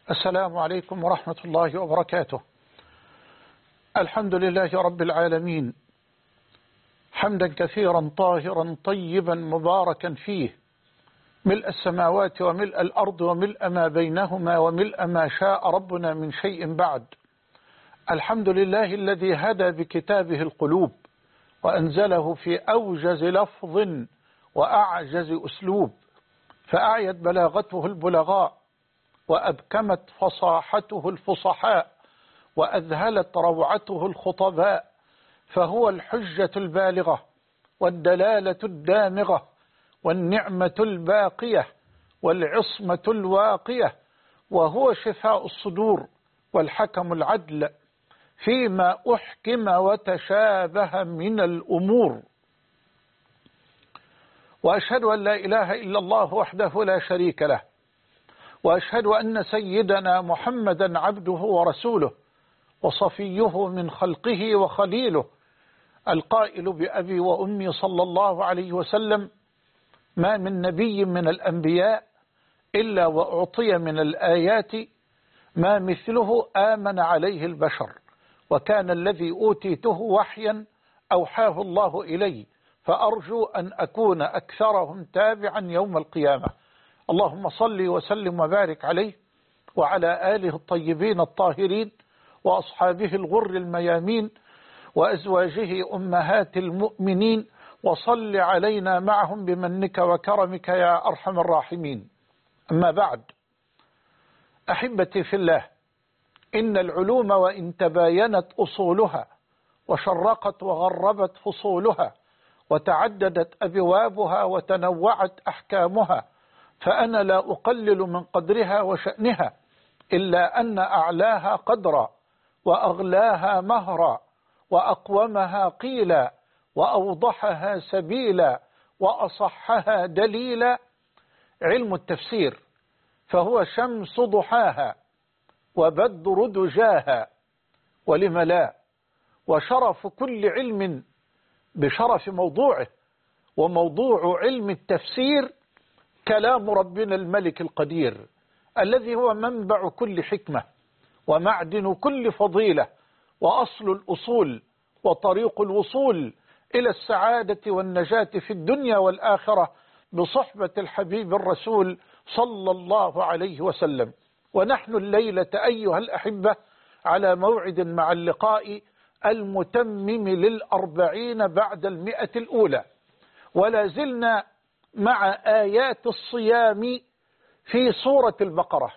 السلام عليكم ورحمة الله وبركاته. الحمد لله رب العالمين، حمدا كثيرا طاهرا طيبا مباركا فيه، ملء السماوات وملء الأرض وملء ما بينهما وملء ما شاء ربنا من شيء بعد. الحمد لله الذي هدى بكتابه القلوب وأنزله في أوجز لفظ وأعجز أسلوب، فأعيت بلاغته البلغاء وأبكمت فصاحته الفصحاء وأذهلت روعته الخطباء، فهو الحجة البالغة والدلالة الدامغة والنعمة الباقية والعصمة الواقية، وهو شفاء الصدور والحكم العدل فيما أحكم وتشابه من الأمور. وأشهد أن لا إله إلا الله وحده لا شريك له، وأشهد أن سيدنا محمدا عبده ورسوله وصفيه من خلقه وخليله، القائل بأبي وأمي صلى الله عليه وسلم: ما من نبي من الأنبياء إلا وأعطي من الآيات ما مثله آمن عليه البشر، وكان الذي أوتيته وحيا أوحاه الله إلي، فأرجو أن أكون أكثرهم تابعا يوم القيامة. اللهم صل وسلم وبارك عليه وعلى آله الطيبين الطاهرين وأصحابه الغر الميامين وأزواجه أمهات المؤمنين، وصل علينا معهم بمنك وكرمك يا أرحم الراحمين. أما بعد، أحبتي في الله، إن العلوم وإن تباينت أصولها وشرقت وغربت فصولها وتعددت أبوابها وتنوعت أحكامها، فأنا لا أقلل من قدرها وشأنها، إلا أن أعلاها قدرا وأغلاها مهرا وأقومها قيلا وأوضحها سبيلا وأصحها دليلا علم التفسير، فهو شمس ضحاها وبدر دجاها، ولم لا، وشرف كل علم بشرف موضوعه، وموضوع علم التفسير كلام ربنا الملك القدير، الذي هو منبع كل حكمة ومعدن كل فضيلة وأصل الأصول وطريق الوصول إلى السعادة والنجاة في الدنيا والآخرة بصحبة الحبيب الرسول صلى الله عليه وسلم. ونحن الليلة أيها الأحبة على موعد مع اللقاء المتمم للأربعين بعد 100 الأولى، ولا زلنا مع آيات الصيام في سورة البقرة.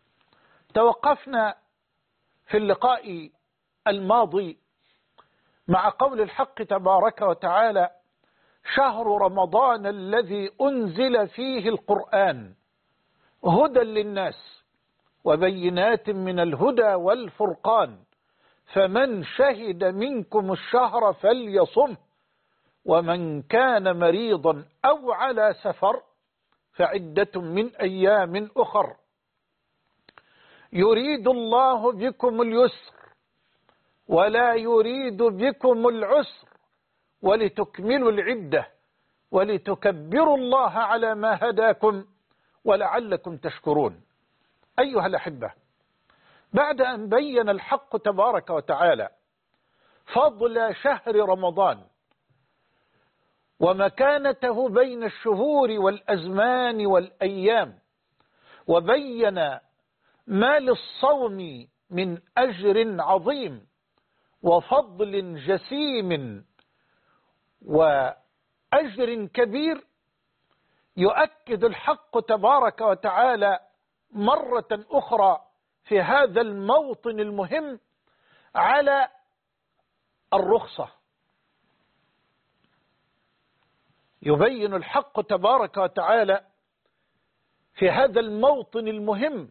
توقفنا في اللقاء الماضي مع قول الحق تبارك وتعالى: شهر رمضان الذي أنزل فيه القرآن هدى للناس وبينات من الهدى والفرقان، فمن شهد منكم الشهر فليصمه، ومن كان مريضا أو على سفر فعدة من أيام أخر، يريد الله بكم اليسر ولا يريد بكم العسر ولتكملوا العدة ولتكبروا الله على ما هداكم ولعلكم تشكرون. أيها الأحبة، بعد أن بين الحق تبارك وتعالى فضل شهر رمضان ومكانته بين الشهور والأزمان والأيام، وبين ما للصوم من أجر عظيم وفضل جسيم وأجر كبير، يؤكد الحق تبارك وتعالى مرة أخرى في هذا الموطن المهم على الرخصة. يبين الحق تبارك وتعالى في هذا الموطن المهم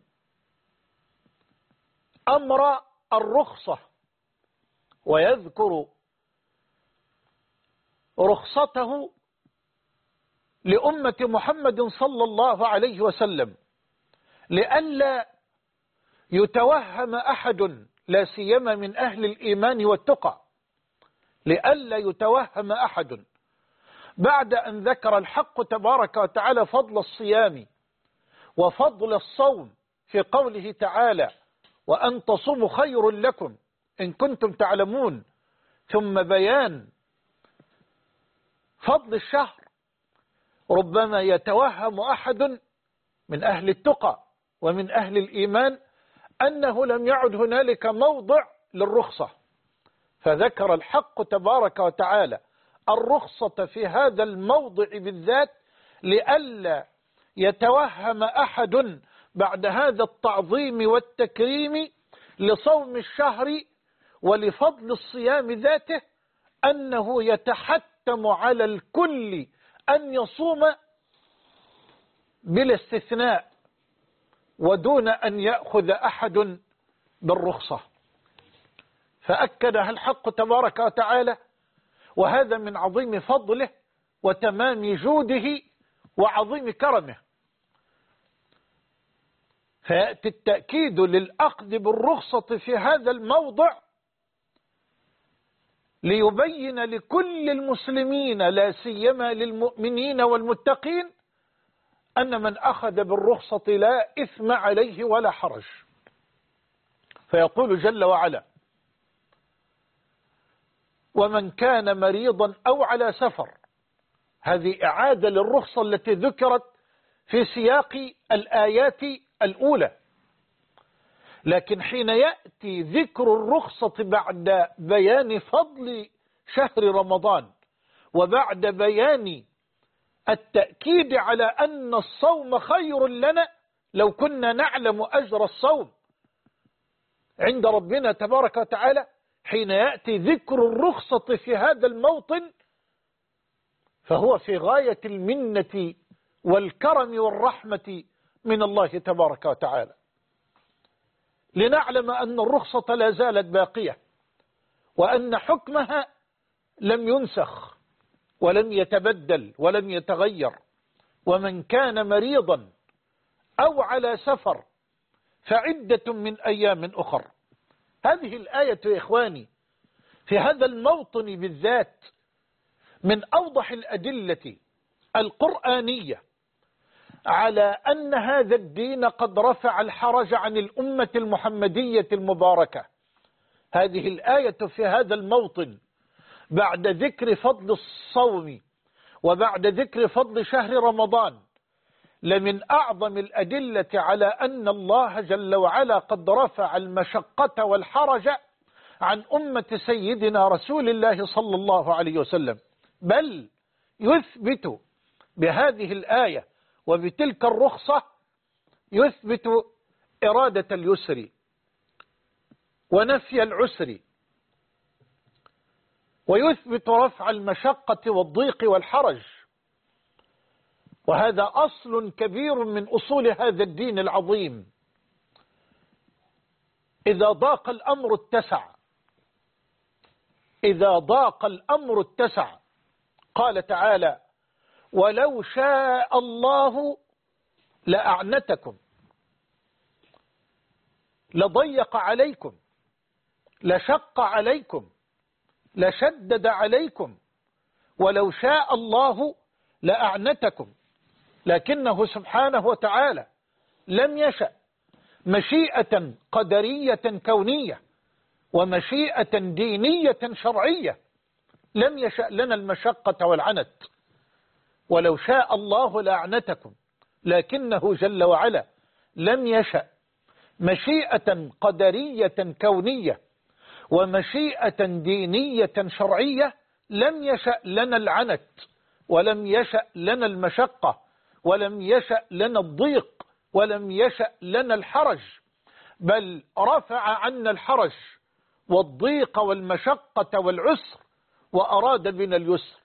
أمر الرخصة، ويذكر رخصته لأمة محمد صلى الله عليه وسلم، لئلا يتوهم أحد، لا سيما من أهل الإيمان والتقى، لئلا يتوهم أحد بعد أن ذكر الحق تبارك وتعالى فضل الصيام وفضل الصوم في قوله تعالى وأن تصوموا خير لكم إن كنتم تعلمون، ثم بيان فضل الشهر، ربما يتوهم أحد من أهل التقى ومن أهل الإيمان أنه لم يعد هنالك موضع للرخصة، فذكر الحق تبارك وتعالى الرخصة في هذا الموضع بالذات لئلا يتوهم أحد بعد هذا التعظيم والتكريم لصوم الشهر ولفضل الصيام ذاته أنه يتحتم على الكل أن يصوم بلا استثناء ودون أن يأخذ أحد بالرخصة، فأكدها الحق تبارك وتعالى، وهذا من عظيم فضله وتمام جوده وعظيم كرمه. فيأتي التأكيد للأخذ بالرخصة في هذا الموضع ليبين لكل المسلمين لا سيما للمؤمنين والمتقين أن من أخذ بالرخصة لا إثم عليه ولا حرج. فيقول جل وعلا ومن كان مريضا أو على سفر، هذه إعادة للرخصة التي ذكرت في سياق الآيات الأولى، لكن حين يأتي ذكر الرخصة بعد بيان فضل شهر رمضان وبعد بيان التأكيد على أن الصوم خير لنا لو كنا نعلم أجر الصوم عند ربنا تبارك وتعالى، حين يأتي ذكر الرخصة في هذا الموطن فهو في غاية المنة والكرم والرحمة من الله تبارك وتعالى، لنعلم أن الرخصة لا زالت باقية وأن حكمها لم ينسخ ولم يتبدل ولم يتغير. ومن كان مريضا أو على سفر فعدة من أيام أخر. هذه الآية يا إخواني في هذا الموطن بالذات من أوضح الأدلة القرآنية على أن هذا الدين قد رفع الحرج عن الأمة المحمدية المباركة. هذه الآية في هذا الموطن بعد ذكر فضل الصوم وبعد ذكر فضل شهر رمضان لمن أعظم الأدلة على أن الله جل وعلا قد رفع المشقة والحرج عن أمة سيدنا رسول الله صلى الله عليه وسلم، بل يثبت بهذه الآية وبتلك الرخصة يثبت إرادة اليسر ونفي العسر، ويثبت رفع المشقة والضيق والحرج، وهذا أصل كبير من أصول هذا الدين العظيم. إذا ضاق الأمر اتسع، إذا ضاق الأمر اتسع. قال تعالى ولو شاء الله لأعنتكم، لضيق عليكم، لشق عليكم، لشدد عليكم، ولو شاء الله لأعنتكم، لكنه سبحانه وتعالى لم يشأ مشيئة قدرية كونية ومشيئة دينية شرعية، لم يشأ لنا المشقة والعنت. ولو شاء الله لأعنتكم، لكنه جل وعلا لم يشأ مشيئة قدرية كونية ومشيئة دينية شرعية، لم يشأ لنا العنت ولم يشأ لنا المشقة ولم يشأ لنا الضيق ولم يشأ لنا الحرج، بل رفع عنا الحرج والضيق والمشقة والعسر وأراد بنا اليسر.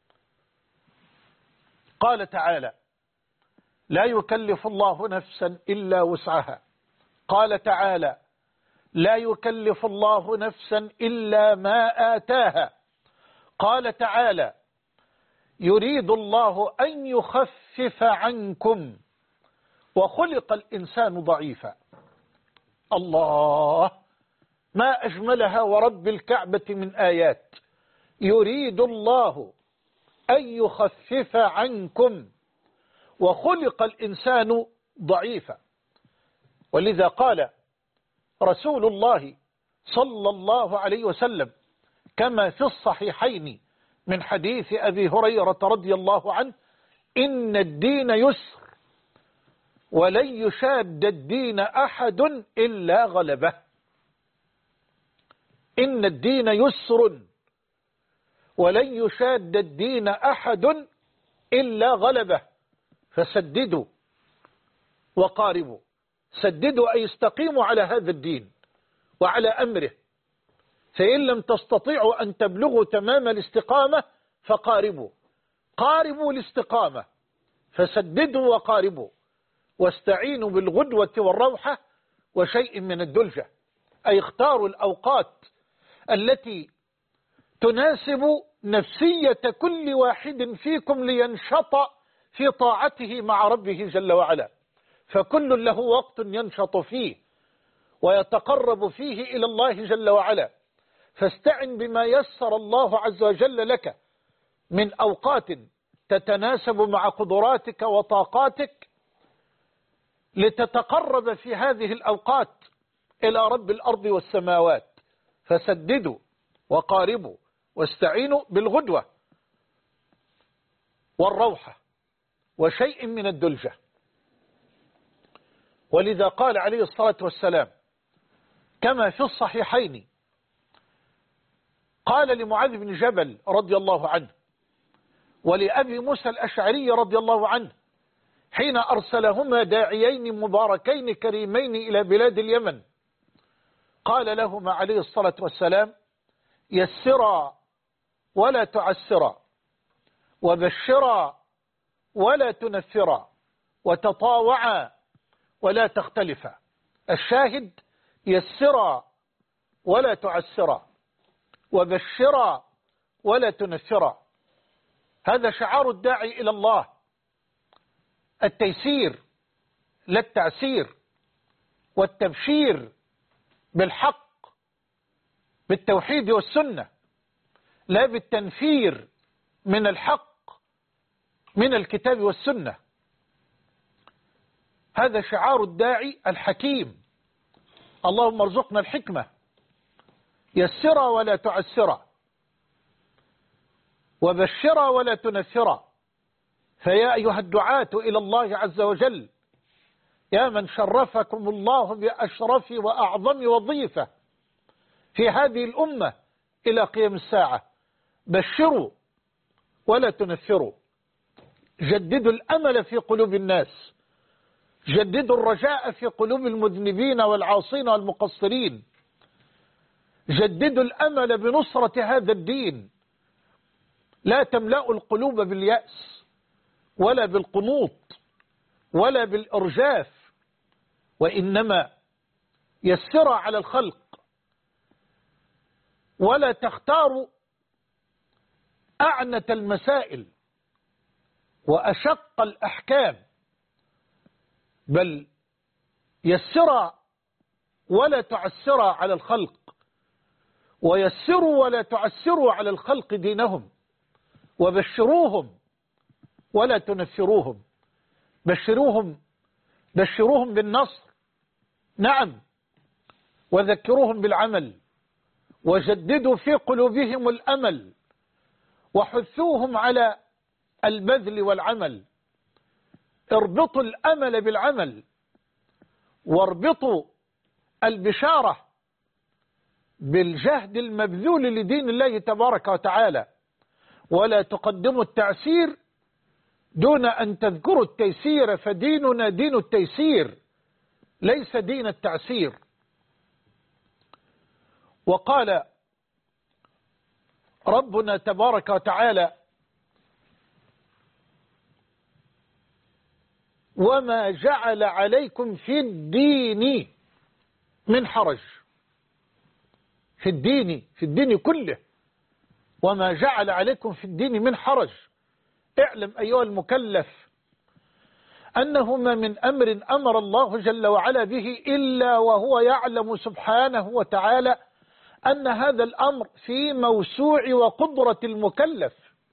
قال تعالى لا يكلف الله نفسا إلا وسعها. قال تعالى لا يكلف الله نفسا إلا ما آتاها. قال تعالى يريد الله أن يخفف عنكم وخلق الإنسان ضعيفا. الله، ما أجملها ورب الكعبة من آيات. يريد الله أن يخفف عنكم وخلق الإنسان ضعيفا. ولذا قال رسول الله صلى الله عليه وسلم كما في الصحيحين من حديث أبي هريرة رضي الله عنه: إن الدين يسر ولن يشاد الدين أحد إلا غلبه. إن الدين يسر ولن يشاد الدين أحد إلا غلبه، فسددوا وقاربوا. سددوا أي استقيموا على هذا الدين وعلى أمره، فإن لم تستطيعوا أن تبلغوا تمام الاستقامة فقاربوا. قاربوا الاستقامة، فسددوا وقاربوا، واستعينوا بالغدوة والروحة وشيء من الدلجة، أي اختاروا الأوقات التي تناسب نفسية كل واحد فيكم لينشط في طاعته مع ربه جل وعلا، فكل له وقت ينشط فيه ويتقرب فيه إلى الله جل وعلا. فاستعن بما يسر الله عز وجل لك من أوقات تتناسب مع قدراتك وطاقاتك لتتقرب في هذه الأوقات إلى رب الأرض والسماوات. فسددوا وقاربوا واستعينوا بالغدوة والروحة وشيء من الدلجة. ولذا قال عليه الصلاة والسلام كما في الصحيحين، قال لمعاذ بن جبل رضي الله عنه ولأبي موسى الأشعري رضي الله عنه حين أرسلهما داعيين مباركين كريمين إلى بلاد اليمن، قال لهما عليه الصلاة والسلام: يسرا ولا تعسرا، وبشرا ولا تنفرا، وتطاوعا ولا تختلفا. الشاهد: يسرا ولا تعسرا، وبشرا ولا تنفرا. هذا شعار الداعي إلى الله، التيسير لا التعسير، والتبشير بالحق بالتوحيد والسنة، لا بالتنفير من الحق من الكتاب والسنة. هذا شعار الداعي الحكيم. اللهم ارزقنا الحكمة. يسرا ولا تعسرا، وبشرا ولا تنفرا. فيا أيها الدعاة إلى الله عز وجل، يا من شرفكم الله بأشرف وأعظم وظيفة في هذه الأمة إلى قيام الساعة، بشروا ولا تنفروا. جددوا الأمل في قلوب الناس، جددوا الرجاء في قلوب المذنبين والعاصين والمقصرين، جددوا الأمل بنصرة هذا الدين. لا تملأوا القلوب باليأس ولا بالقنوط ولا بالإرجاف، وإنما يسر على الخلق، ولا تختاروا أعنت المسائل وأشق الأحكام، بل يسر ولا تعسر على الخلق، ويسروا ولا تعسروا على الخلق دينهم، وبشروهم ولا تنفروهم. بشروهم بالنصر، نعم، وذكروهم بالعمل، وجددوا في قلوبهم الأمل، وحثوهم على البذل والعمل. اربطوا الأمل بالعمل، واربطوا البشارة بالجهد المبذول لدين الله تبارك وتعالى، ولا تقدموا التعسير دون أن تذكروا التيسير، فديننا دين التيسير ليس دين التعسير. وقال ربنا تبارك وتعالى: وما جعل عليكم في الدين من حرج. في الدين كله، وما جعل عليكم في الدين من حرج. اعلم أيها المكلف أنه ما من أمر أمر الله جل وعلا به إلا وهو يعلم سبحانه وتعالى أن هذا الأمر في موسوع وقدرة المكلف.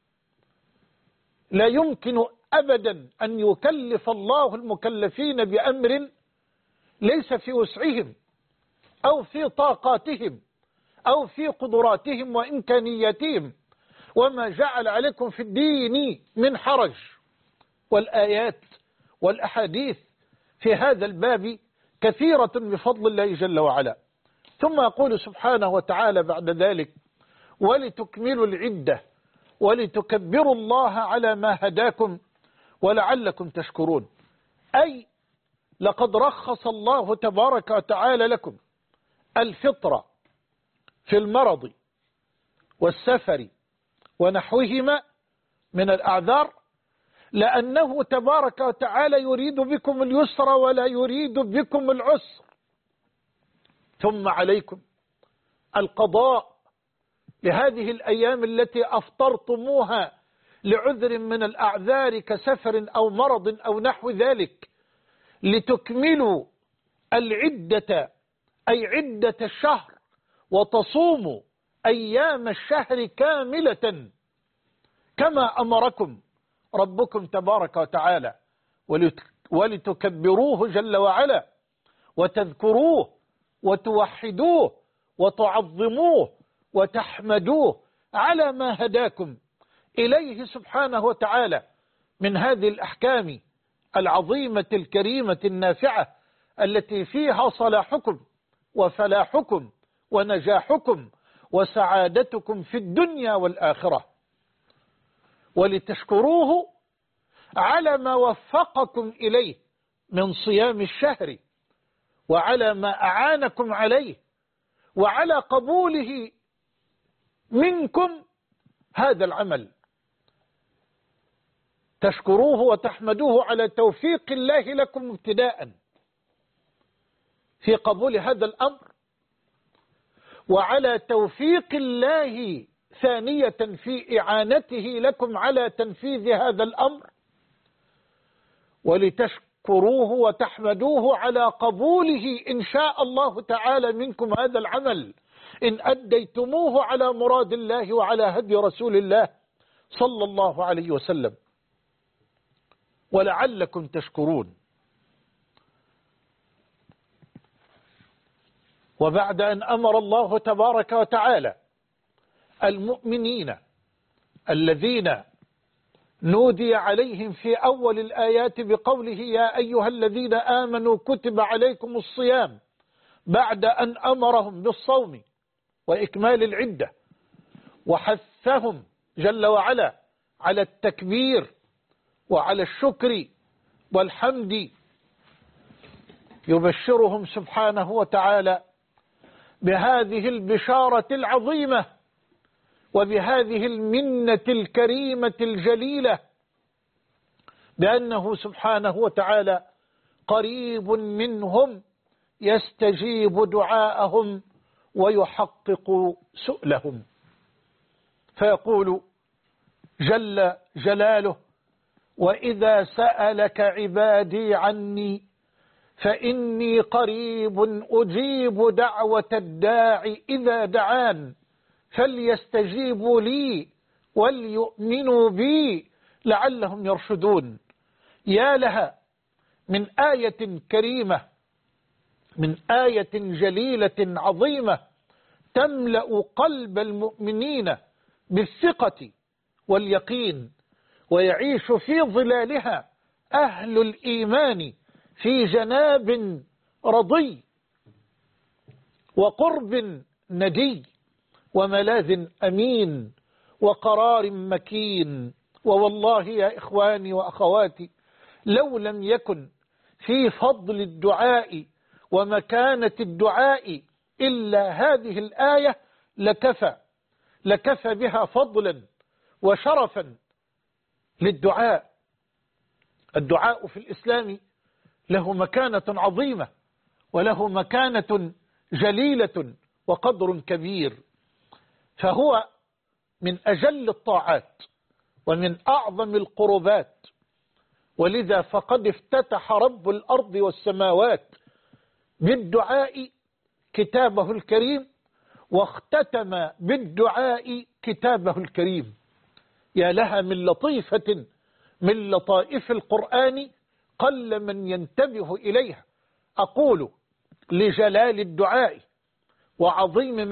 لا يمكن أبدا أن يكلف الله المكلفين بأمر ليس في وسعهم أو في طاقاتهم أو في قدراتهم وإمكانياتهم، وما جعل عليكم في الدين من حرج. والآيات والأحاديث في هذا الباب كثيرة بفضل الله جل وعلا. ثم يقول سبحانه وتعالى بعد ذلك: ولتكملوا العدة ولتكبروا الله على ما هداكم ولعلكم تشكرون. أي لقد رخص الله تبارك وتعالى لكم الفطرة في المرض والسفر ونحوهما من الأعذار، لأنه تبارك وتعالى يريد بكم اليسر ولا يريد بكم العسر. ثم عليكم القضاء لهذه الأيام التي أفطرتموها لعذر من الأعذار كسفر أو مرض أو نحو ذلك، لتكملوا العدة أي عدة الشهر، وتصوموا أيام الشهر كاملة كما أمركم ربكم تبارك وتعالى، ولتكبروه جل وعلا وتذكروه وتوحدوه وتعظموه وتحمدوه على ما هداكم إليه سبحانه وتعالى من هذه الأحكام العظيمة الكريمة النافعة التي فيها صلاحكم وفلاحكم ونجاحكم وسعادتكم في الدنيا والآخرة. ولتشكروه على ما وفقكم إليه من صيام الشهر، وعلى ما أعانكم عليه، وعلى قبوله منكم هذا العمل. تشكروه وتحمدوه على توفيق الله لكم ابتداء في قبول هذا الأمر، وعلى توفيق الله ثانية في إعانته لكم على تنفيذ هذا الأمر، ولتشكروه وتحمدوه على قبوله إن شاء الله تعالى منكم هذا العمل إن أديتموه على مراد الله وعلى هدي رسول الله صلى الله عليه وسلم، ولعلكم تشكرون. وبعد أن أمر الله تبارك وتعالى المؤمنين الذين نودي عليهم في أول الآيات بقوله: يا أيها الذين آمنوا كتب عليكم الصيام، بعد أن أمرهم بالصوم وإكمال العدة، وحثهم جل وعلا على التكبير وعلى الشكر والحمد، يبشرهم سبحانه وتعالى بهذه البشارة العظيمة وبهذه المنة الكريمة الجليلة، بأنه سبحانه وتعالى قريب منهم يستجيب دعاءهم ويحقق سؤلهم. فيقول جل جلاله: وإذا سألك عبادي عني فإني قريب أجيب دعوة الداع إذا دعان فليستجيبوا لي وليؤمنوا بي لعلهم يرشدون. يا لها من آية كريمة، من آية جليلة عظيمة تملأ قلب المؤمنين بالثقة واليقين، ويعيش في ظلالها أهل الإيمان في جناب رضي وقرب ندي وملاذ أمين وقرار مكين. ووالله يا إخواني وأخواتي، لو لم يكن في فضل الدعاء ومكانة الدعاء إلا هذه الآية لكفى بها فضلا وشرفا للدعاء. الدعاء في الإسلام له مكانة عظيمة وله مكانة جليلة وقدر كبير، فهو من أجل الطاعات ومن أعظم القربات. ولذا فقد افتتح رب الأرض والسماوات بالدعاء كتابه الكريم، واختتم بالدعاء كتابه الكريم. يا لها من لطيفة من لطائف القرآن قل من ينتبه إليها. أقول لجلال الدعاء وعظيم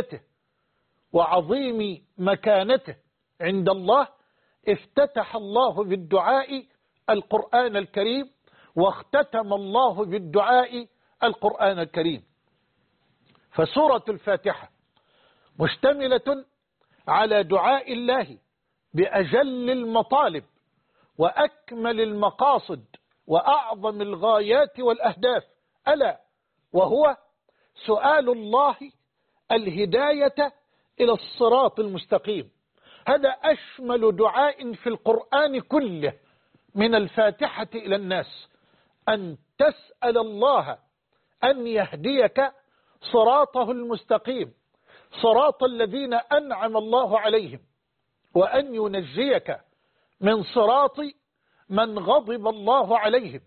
مكانته عند الله، افتتح الله بالدعاء القرآن الكريم، واختتم الله بالدعاء القرآن الكريم. فسورة الفاتحة مشتملة على دعاء الله بأجل المطالب وأكمل المقاصد وأعظم الغايات والأهداف، ألا وهو سؤال الله الهداية إلى الصراط المستقيم. هذا أشمل دعاء في القرآن كله، من الفاتحة إلى الناس، أن تسأل الله أن يهديك صراطه المستقيم، صراط الذين أنعم الله عليهم، وأن ينجيك من صراط من غضب الله عليهم.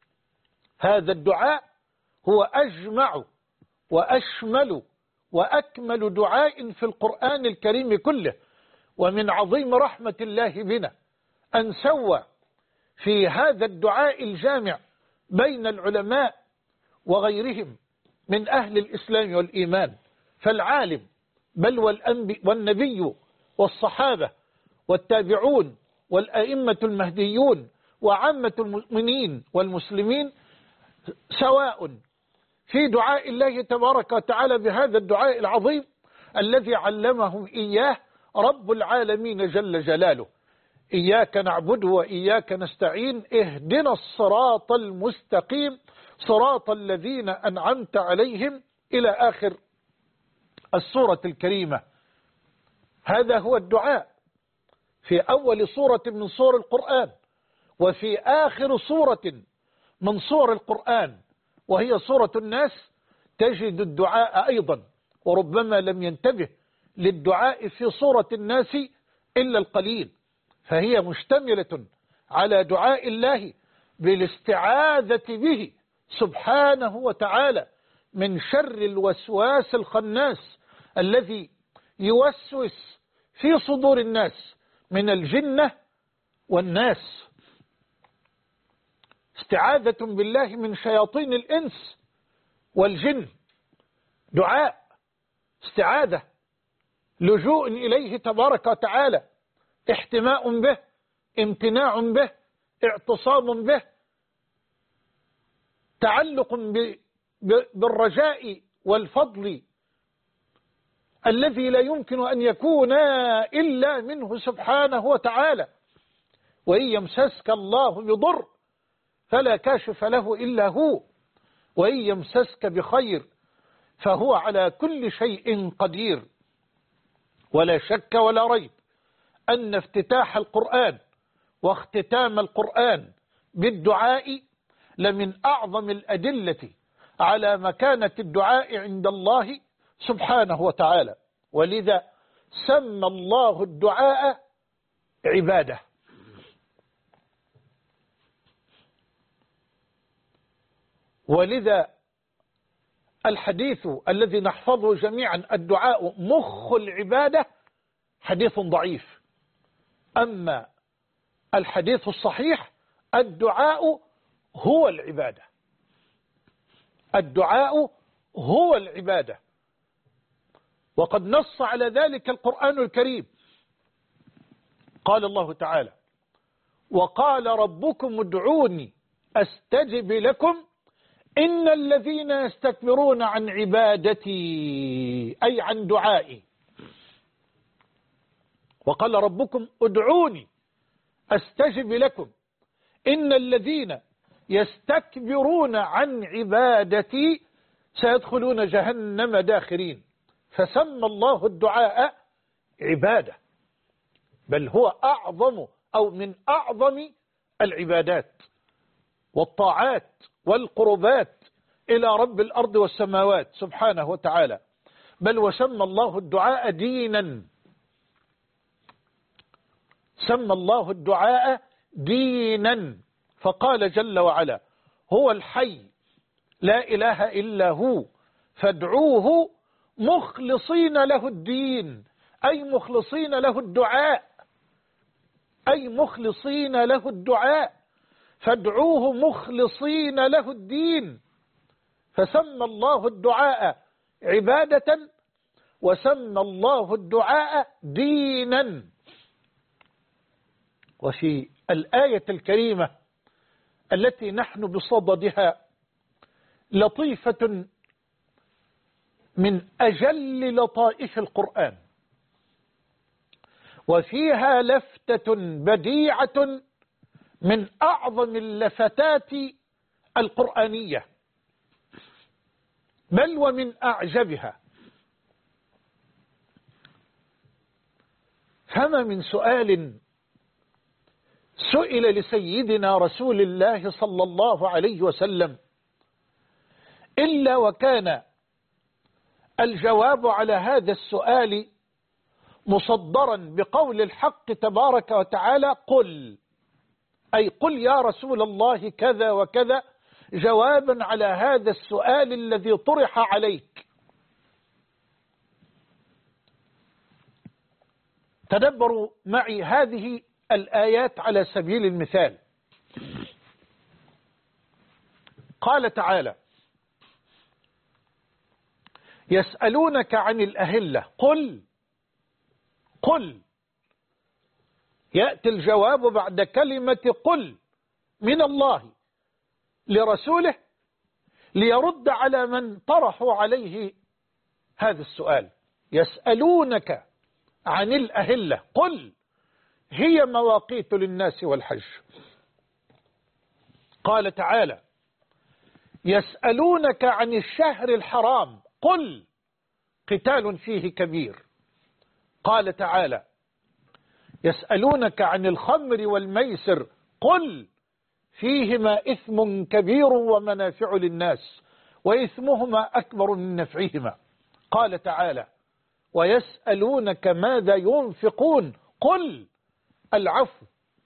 هذا الدعاء هو أجمع وأشمل وأكمل دعاء في القرآن الكريم كله. ومن عظيم رحمة الله بنا أن سوى في هذا الدعاء الجامع بين العلماء وغيرهم من أهل الإسلام والإيمان، فالعالم بل والنبي والصحابة والتابعون والأئمة المهديون وعامة المؤمنين والمسلمين سواء في دعاء الله تبارك وتعالى بهذا الدعاء العظيم الذي علمهم إياه رب العالمين جل جلاله: إياك نعبد وإياك نستعين، اهدنا الصراط المستقيم صراط الذين أنعمت عليهم، إلى آخر السورة الكريمة. هذا هو الدعاء في أول سورة من سور القرآن، وفي آخر سورة من سور القرآن وهي سورة الناس تجد الدعاء أيضا، وربما لم ينتبه للدعاء في سورة الناس إلا القليل. فهي مشتملة على دعاء الله بالاستعاذة به سبحانه وتعالى من شر الوسواس الخناس الذي يوسوس في صدور الناس من الجنة والناس. استعاذة بالله من شياطين الإنس والجن، دعاء استعاذة، لجوء إليه تبارك وتعالى، احتماء به، امتناع به، اعتصام به، تعلق بالرجاء والفضل الذي لا يمكن أن يكون إلا منه سبحانه وتعالى. وإن يمسسك الله بضر فلا كاشف له إلا هو، وإن يمسسك بخير فهو على كل شيء قدير. ولا شك ولا ريب أن افتتاح القرآن واختتام القرآن بالدعاء لمن أعظم الأدلة على مكانة الدعاء عند الله سبحانه وتعالى، ولذا سمى الله الدعاء عبادة. ولذا الحديث الذي نحفظه جميعا الدعاء مخ العبادة حديث ضعيف، أما الحديث الصحيح الدعاء هو العبادة، الدعاء هو العبادة. وقد نص على ذلك القرآن الكريم، قال الله تعالى: وقال ربكم ادعوني أستجب لكم إن الذين يستكبرون عن عبادتي، أي عن دعائي. وقال ربكم ادعوني أستجب لكم إن الذين يستكبرون عن عبادتي سيدخلون جهنم داخرين. فسمى الله الدعاء عبادة، بل هو أعظم أو من أعظم العبادات والطاعات والقربات إلى رب الأرض والسماوات سبحانه وتعالى. بل وسمى الله الدعاء دينا، سمى الله الدعاء دينا، فقال جل وعلا: هو الحي لا إله إلا هو فادعوه مخلصين له الدين، أي مخلصين له الدعاء، أي مخلصين له الدعاء، فادعوه مخلصين له الدين. فسمى الله الدعاء عبادة وسمى الله الدعاء دينا. وفي الآية الكريمة التي نحن بصددها لطيفة من أجل لطائف القرآن، وفيها لفتة بديعة من أعظم اللفتات القرآنية، بل ومن أعجبها. فما من سؤال سئل لسيدنا رسول الله صلى الله عليه وسلم إلا وكان الجواب على هذا السؤال مصدرا بقول الحق تبارك وتعالى قل، أي قل يا رسول الله كذا وكذا، جوابا على هذا السؤال الذي طرح عليك. تدبروا معي هذه الآيات على سبيل المثال. قال تعالى يسألونك عن الأهلة قل يأتي الجواب بعد كلمة قل من الله لرسوله ليرد على من طرحوا عليه هذا السؤال. يسألونك عن الأهلة قل هي مواقيت للناس والحج. قال تعالى يسألونك عن الشهر الحرام قل قتال فيه كبير. قال تعالى يسألونك عن الخمر والميسر قل فيهما إثم كبير ومنافع للناس وإثمهما أكبر من نفعهما. قال تعالى ويسألونك ماذا ينفقون قل العفو،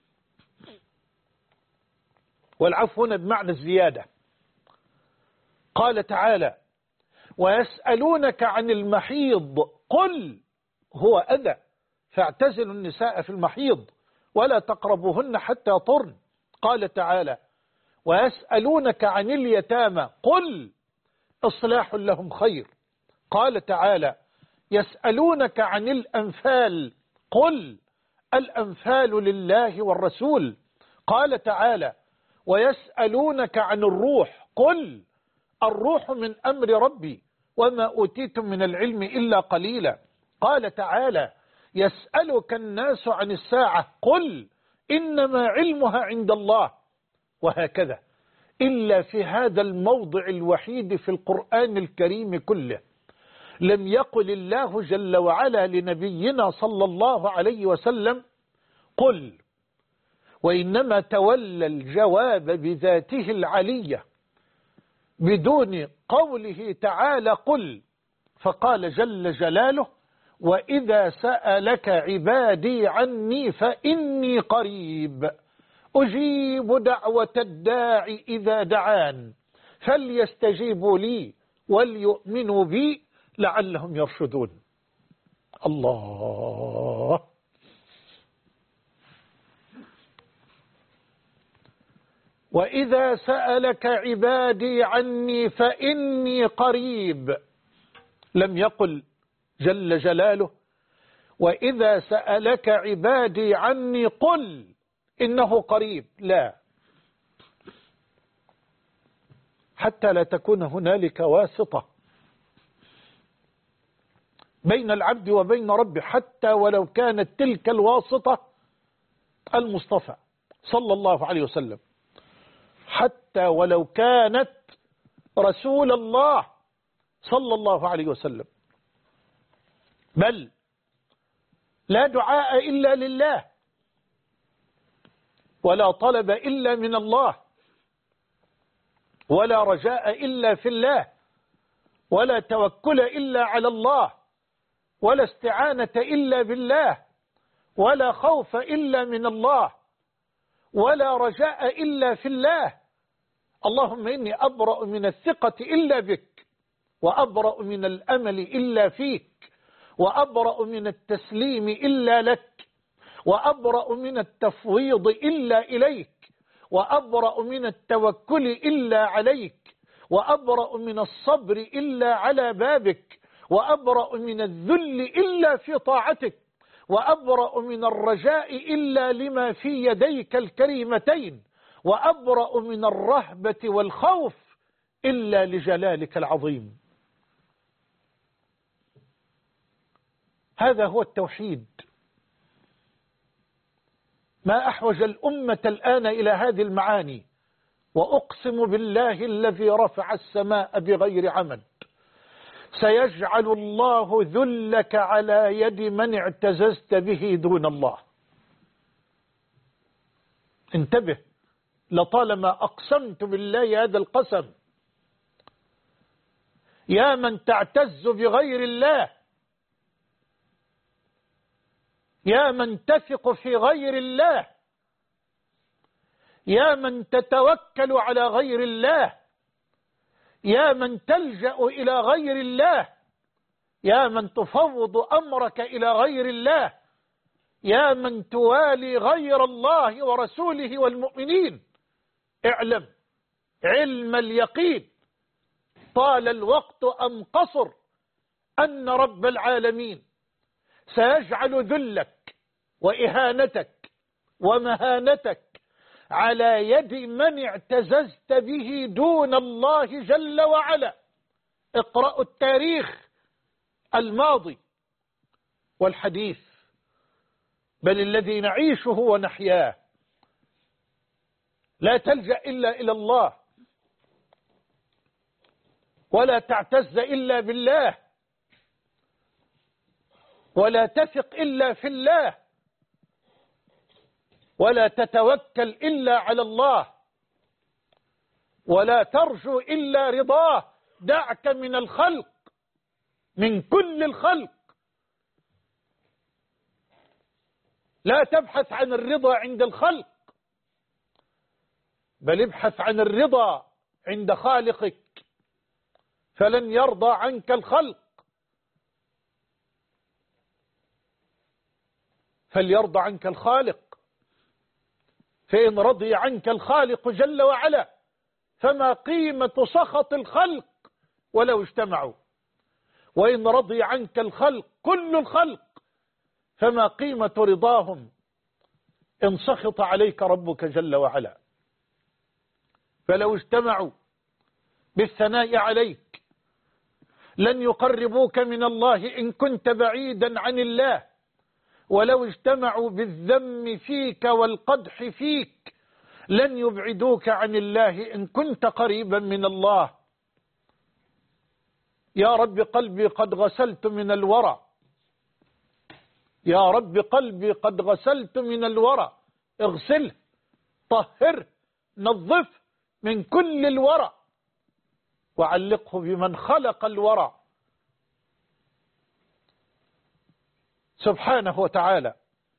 والعفو هنا بمعنى الزيادة. قال تعالى ويسألونك عن المحيض قل هو أذى فاعتزلوا النساء في المحيض ولا تقربوهن حتى يطهرن. قال تعالى ويسألونك عن اليتامى قل إصلاح لهم خير. قال تعالى يسألونك عن الأنفال قل الأنفال لله والرسول. قال تعالى ويسألونك عن الروح قل الروح من أمر ربي وما أوتيتم من العلم إلا قليلا. قال تعالى يسألك الناس عن الساعة قل إنما علمها عند الله. وهكذا إلا في هذا الموضع الوحيد في القرآن الكريم كله لم يقل الله جل وعلا لنبينا صلى الله عليه وسلم قل، وإنما تولى الجواب بذاته العلية بدون قوله تعالى قل، فقال جل جلاله وإذا سألك عبادي عني فإني قريب أجيب دعوة الداعي إذا دعان فليستجيبوا لي وليؤمنوا بي لعلهم يرشدون. الله. وإذا سألك عبادي عني فإني قريب، لم يقل جل جلاله وإذا سألك عبادي عني قل إنه قريب، لا، حتى لا تكون هنالك واسطة بين العبد وبين ربه، حتى ولو كانت تلك الواسطة المصطفى صلى الله عليه وسلم، حتى ولو كانت رسول الله صلى الله عليه وسلم. بل لا دعاء إلا لله، ولا طلب إلا من الله، ولا رجاء إلا في الله، ولا توكل إلا على الله، ولا استعانة إلا بالله، ولا خوف إلا من الله، ولا رجاء إلا في الله. اللهم إني أبرأ من الثقة إلا بك، وأبرأ من الأمل إلا فيك، وأبرأ من التسليم إلا لك، وأبرأ من التفويض إلا إليك، وأبرأ من التوكل إلا عليك، وأبرأ من الصبر إلا على بابك، وأبرأ من الذل إلا في طاعتك، وأبرأ من الرجاء إلا لما في يديك الكريمتين، وأبرأ من الرهبة والخوف إلا لجلالك العظيم. هذا هو التوحيد. ما أحوج الأمة الآن إلى هذه المعاني. وأقسم بالله الذي رفع السماء بغير عمد سيجعل الله ذلك على يد من اعتززت به دون الله. انتبه، لطالما أقسمت بالله هذا القسم. يا من تعتز بغير الله، يا من تثق في غير الله، يا من تتوكل على غير الله، يا من تلجأ إلى غير الله، يا من تفوض أمرك إلى غير الله، يا من توالي غير الله ورسوله والمؤمنين، اعلم علم اليقين طال الوقت أم قصر أن رب العالمين سيجعل ذلك وإهانتك ومهانتك على يد من اعتززت به دون الله جل وعلا. اقرأوا التاريخ الماضي والحديث، بل الذي نعيشه ونحياه. لا تلجأ إلا إلى الله، ولا تعتز إلا بالله، ولا تثق إلا في الله، ولا تتوكل إلا على الله، ولا ترجو إلا رضاه. دعك من الخلق، من كل الخلق. لا تبحث عن الرضا عند الخلق، بل ابحث عن الرضا عند خالقك، فلن يرضى عنك الخلق. فليرضى عنك الخالق، فإن رضي عنك الخالق جل وعلا فما قيمة سخط الخلق ولو اجتمعوا، وإن رضي عنك الخلق كل الخلق فما قيمة رضاهم إن سخط عليك ربك جل وعلا. فلو اجتمعوا بالثناء عليك لن يقربوك من الله إن كنت بعيدا عن الله، ولو اجتمعوا بالذم فيك والقدح فيك لن يبعدوك عن الله إن كنت قريبا من الله. يا رب قلبي قد غسلت من الورى، يا رب قلبي قد غسلت من الورى، اغسله طهره نظفه من كل الورى، وعلقه بمن خلق الورى سبحانه وتعالى.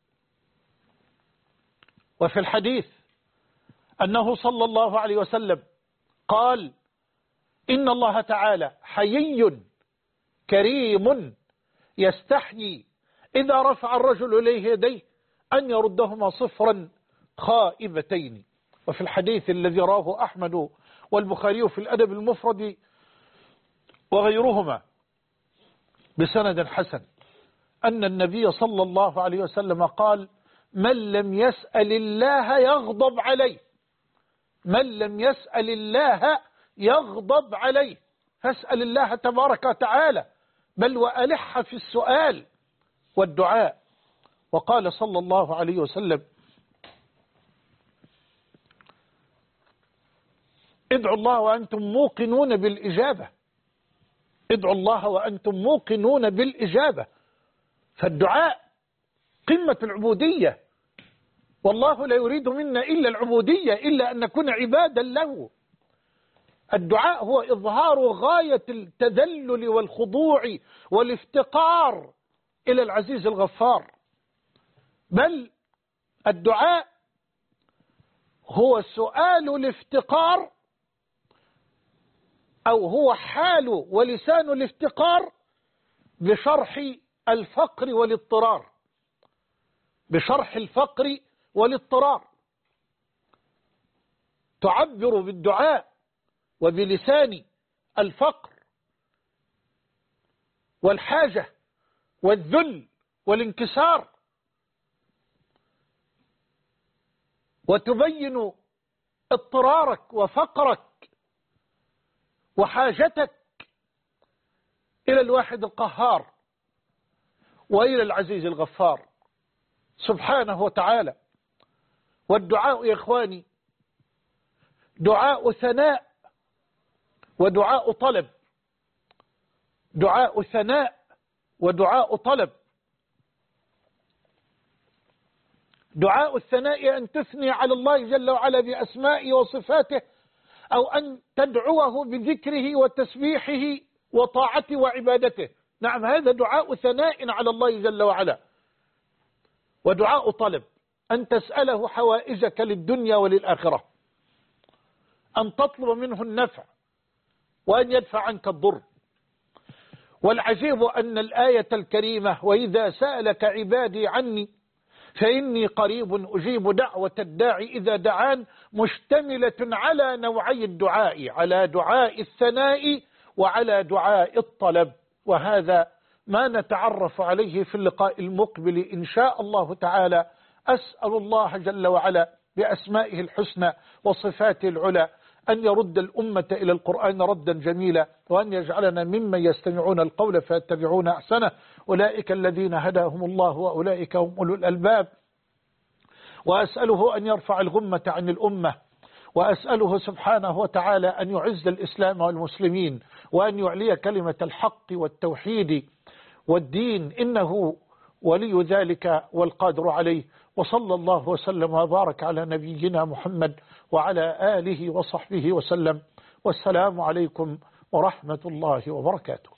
وفي الحديث أنه صلى الله عليه وسلم قال: إن الله تعالى حيي كريم يستحيي إذا رفع الرجل إليه يديه أن يردهما صفرا خائبتين. وفي الحديث الذي رواه أحمد والبخاري في الأدب المفرد وغيرهما بسند حسن أن النبي صلى الله عليه وسلم قال: من لم يسأل الله يغضب عليه، من لم يسأل الله يغضب عليه، فاسأل الله تبارك وتعالى، بل وألح في السؤال والدعاء. وقال صلى الله عليه وسلم: ادعوا الله وأنتم موقنون بالإجابة، ادعوا الله وأنتم موقنون بالإجابة. فالدعاء قمة العبودية، والله لا يريد منا إلا العبودية، إلا أن نكون عبادا له. الدعاء هو إظهار غاية التذلل والخضوع والافتقار إلى العزيز الغفار. بل الدعاء هو سؤال الافتقار، أو هو حال ولسان الافتقار بشرح الفقر والاضطرار، بشرح الفقر والاضطرار. تعبر بالدعاء وبلسان الفقر والحاجة والذل والانكسار، وتبين اضطرارك وفقرك وحاجتك إلى الواحد القهار وإلى العزيز الغفار سبحانه وتعالى. والدعاء يا إخواني دعاء ثناء ودعاء طلب، دعاء ثناء ودعاء طلب. دعاء الثناء أن تثني على الله جل وعلا بأسمائه وصفاته، أو أن تدعوه بذكره وتسبيحه وطاعته وعبادته. نعم، هذا دعاء ثناء على الله جل وعلا. ودعاء طلب أن تسأله حوائجك للدنيا وللآخرة، أن تطلب منه النفع وأن يدفع عنك الضر. والعجيب أن الآية الكريمة وإذا سألك عبادي عني فإني قريب أجيب دعوة الداعي إذا دعان، مشتملة على نوعي الدعاء، على دعاء الثناء وعلى دعاء الطلب. وهذا ما نتعرف عليه في اللقاء المقبل إن شاء الله تعالى. أسأل الله جل وعلا بأسمائه الحسنى وصفاته العلى أن يرد الأمة إلى القرآن ردا جميلا، وأن يجعلنا ممن يستمعون القول فيتبعون أحسنه. أولئك الذين هداهم الله وأولئك هم أولو الألباب. وأسأله أن يرفع الغمة عن الأمة، وأسأله سبحانه وتعالى أن يعز الإسلام والمسلمين، وأن يعلي كلمة الحق والتوحيد والدين، إنه ولي ذلك والقادر عليه. وصلى الله وسلم وبارك على نبينا محمد وعلى آله وصحبه وسلم. والسلام عليكم ورحمة الله وبركاته.